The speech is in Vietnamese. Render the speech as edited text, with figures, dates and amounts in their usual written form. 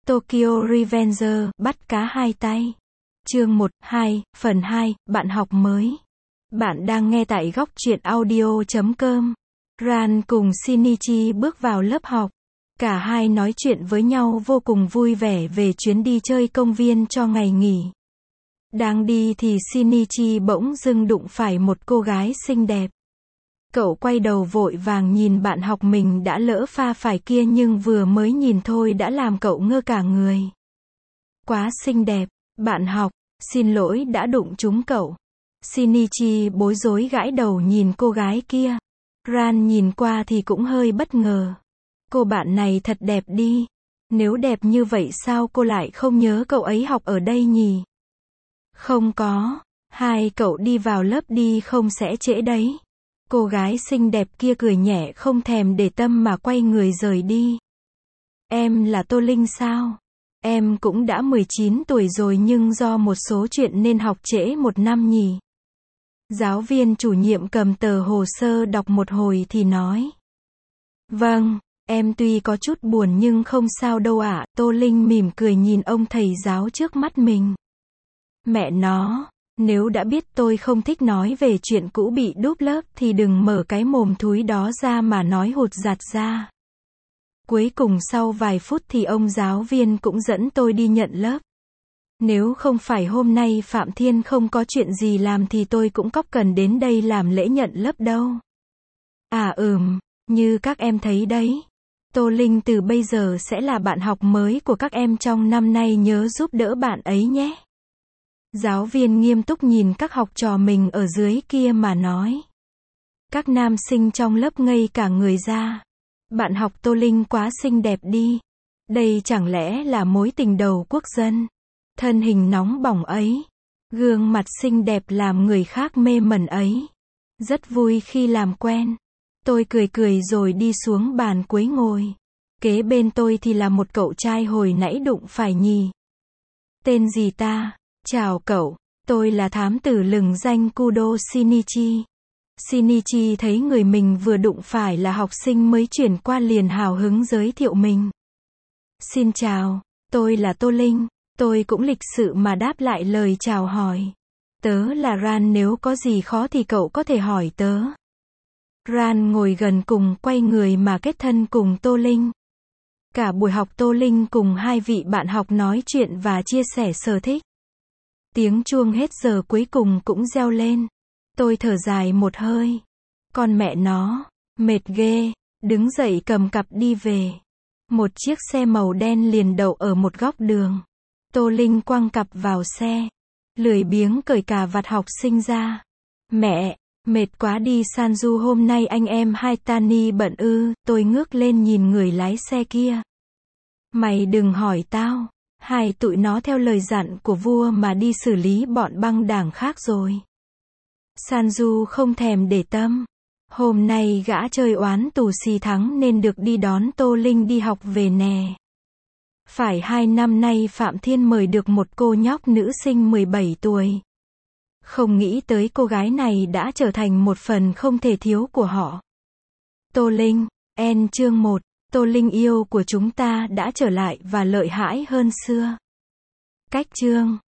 Tokyo Revenger, bắt cá hai tay. Chương 1, 2, phần 2, bạn học mới. Bạn đang nghe tại góc truyện audio.com. Ran cùng Shinichi bước vào lớp học. Cả hai nói chuyện với nhau vô cùng vui vẻ về chuyến đi chơi công viên cho ngày nghỉ. Đang đi thì Shinichi bỗng dưng đụng phải một cô gái xinh đẹp. Cậu quay đầu vội vàng nhìn bạn học mình đã lỡ pha phải kia, nhưng vừa mới nhìn thôi đã làm cậu ngơ cả người. Quá xinh đẹp, bạn học, xin lỗi đã đụng trúng cậu. Shinichi bối rối gãi đầu nhìn cô gái kia. Ran nhìn qua thì cũng hơi bất ngờ. Cô bạn này thật đẹp đi. Nếu đẹp như vậy sao cô lại không nhớ cậu ấy học ở đây nhỉ? Không có. Hai cậu đi vào lớp đi, không sẽ trễ đấy. Cô gái xinh đẹp kia cười nhẹ không thèm để tâm mà quay người rời đi. Em là Tô Linh sao? Em cũng đã 19 tuổi rồi nhưng do một số chuyện nên học trễ một năm nhỉ? Giáo viên chủ nhiệm cầm tờ hồ sơ đọc một hồi thì nói. Vâng, em tuy có chút buồn nhưng không sao đâu ạ. Tô Linh mỉm cười nhìn ông thầy giáo trước mắt mình. Mẹ nó, nếu đã biết tôi không thích nói về chuyện cũ bị đúp lớp thì đừng mở cái mồm thúi đó ra mà nói hụt giạt ra. Cuối cùng sau vài phút thì ông giáo viên cũng dẫn tôi đi nhận lớp. Nếu không phải hôm nay Phạm Thiên không có chuyện gì làm thì tôi cũng cóc cần đến đây làm lễ nhận lớp đâu. À như các em thấy đấy. Tô Linh từ bây giờ sẽ là bạn học mới của các em trong năm nay, nhớ giúp đỡ bạn ấy nhé. Giáo viên nghiêm túc nhìn các học trò mình ở dưới kia mà nói. Các nam sinh trong lớp ngây cả người ra. Bạn học Tô Linh quá xinh đẹp đi. Đây chẳng lẽ là mối tình đầu quốc dân? Thân hình nóng bỏng ấy. Gương mặt xinh đẹp làm người khác mê mẩn ấy. Rất vui khi làm quen. Tôi cười rồi đi xuống bàn cuối ngồi. Kế bên tôi thì là một cậu trai hồi nãy đụng phải nhì. Tên gì ta? Chào cậu, tôi là thám tử lừng danh Kudo Shinichi. Shinichi thấy người mình vừa đụng phải là học sinh mới chuyển qua liền hào hứng giới thiệu mình. Xin chào, tôi là Tô Linh. Tôi cũng lịch sự mà đáp lại lời chào hỏi. Tớ là Ran, nếu có gì khó thì cậu có thể hỏi tớ. Ran ngồi gần cùng quay người mà kết thân cùng Tô Linh. Cả buổi học Tô Linh cùng hai vị bạn học nói chuyện và chia sẻ sở thích. Tiếng chuông hết giờ cuối cùng cũng reo lên. Tôi thở dài một hơi. Con mẹ nó, mệt ghê, đứng dậy cầm cặp đi về. Một chiếc xe màu đen liền đậu ở một góc đường. Tô Linh quăng cặp vào xe. Lười biếng cởi cà vạt học sinh ra. Mẹ, mệt quá đi Sanju, hôm nay anh em hai Tani bận ư? Tôi ngước lên nhìn người lái xe kia. Mày đừng hỏi tao. Hai tụi nó theo lời dặn của vua mà đi xử lý bọn băng đảng khác rồi. Sanju không thèm để tâm. Hôm nay gã chơi oán tù xì thắng nên được đi đón Tô Linh đi học về nè. Phải 2 năm nay Phạm Thiên mời được một cô nhóc nữ sinh 17 tuổi. Không nghĩ tới cô gái này đã trở thành một phần không thể thiếu của họ. Tô Linh, chương 1. Tô Linh yêu của chúng ta đã trở lại và lợi hại hơn xưa. Cách chương